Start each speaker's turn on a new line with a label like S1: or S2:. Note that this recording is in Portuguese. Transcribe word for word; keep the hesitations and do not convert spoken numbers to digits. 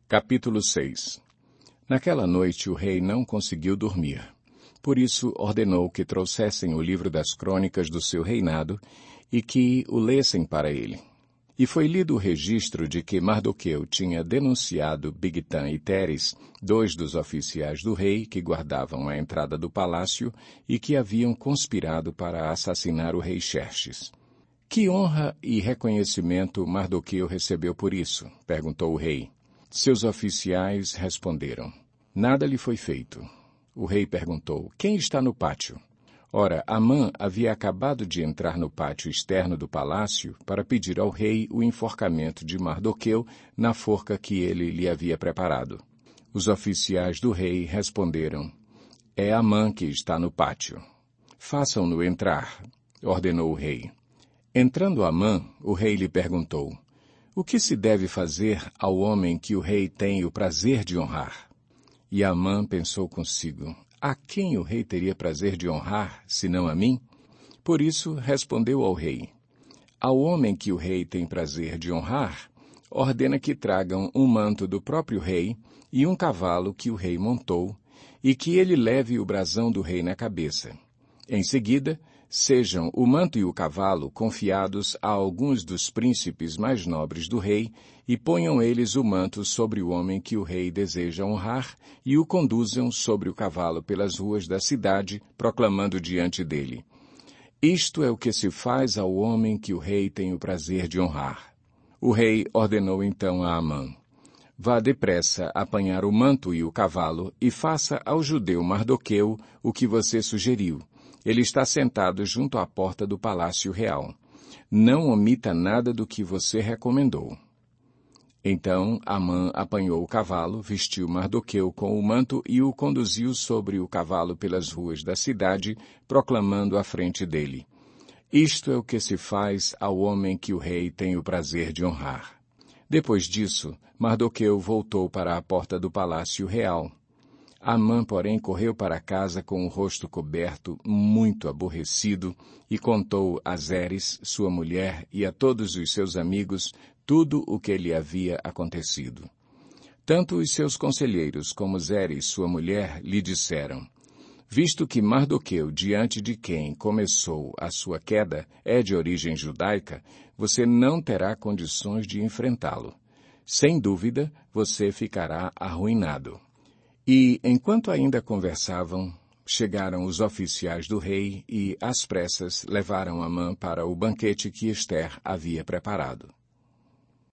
S1: Capítulo seis. Naquela noite o rei não conseguiu dormir. Por isso ordenou que trouxessem o livro das crônicas do seu reinado e que o lessem para ele. E foi lido o registro de que Mardoqueu tinha denunciado Bigtã e Teres, dois dos oficiais do rei que guardavam a entrada do palácio e que haviam conspirado para assassinar o rei Xerxes. Que honra e reconhecimento Mardoqueu recebeu por isso? Perguntou o rei. Seus oficiais responderam. Nada lhe foi feito. O rei perguntou, quem está no pátio? Ora, Amã havia acabado de entrar no pátio externo do palácio para pedir ao rei o enforcamento de Mardoqueu na forca que ele lhe havia preparado. Os oficiais do rei responderam, é Amã que está no pátio. Façam-no entrar, ordenou o rei. Entrando Amã, o rei lhe perguntou, o que se deve fazer ao homem que o rei tem o prazer de honrar? E Amã pensou consigo, a quem o rei teria prazer de honrar, senão a mim? Por isso respondeu ao rei, ao homem que o rei tem prazer de honrar, ordena que tragam um manto do próprio rei e um cavalo que o rei montou, e que ele leve o brasão do rei na cabeça. Em seguida, sejam o manto e o cavalo confiados a alguns dos príncipes mais nobres do rei, e ponham eles o manto sobre o homem que o rei deseja honrar, e o conduzam sobre o cavalo pelas ruas da cidade, proclamando diante dele. Isto é o que se faz ao homem que o rei tem o prazer de honrar. O rei ordenou então a Amã, vá depressa apanhar o manto e o cavalo, e faça ao judeu Mardoqueu o que você sugeriu. Ele está sentado junto à porta do palácio real. Não omita nada do que você recomendou. Então Amã apanhou o cavalo, vestiu Mardoqueu com o manto e o conduziu sobre o cavalo pelas ruas da cidade, proclamando à frente dele. Isto é o que se faz ao homem que o rei tem o prazer de honrar. Depois disso, Mardoqueu voltou para a porta do palácio real. Amã, porém, correu para casa com o rosto coberto, muito aborrecido, e contou a Zeres, sua mulher, e a todos os seus amigos tudo o que lhe havia acontecido. Tanto os seus conselheiros como Zeres, sua mulher, lhe disseram, visto que Mardoqueu, diante de quem começou a sua queda, é de origem judaica, você não terá condições de enfrentá-lo. Sem dúvida, você ficará arruinado. E, enquanto ainda conversavam, chegaram os oficiais do rei e, às pressas, levaram Amã para o banquete que Ester havia preparado.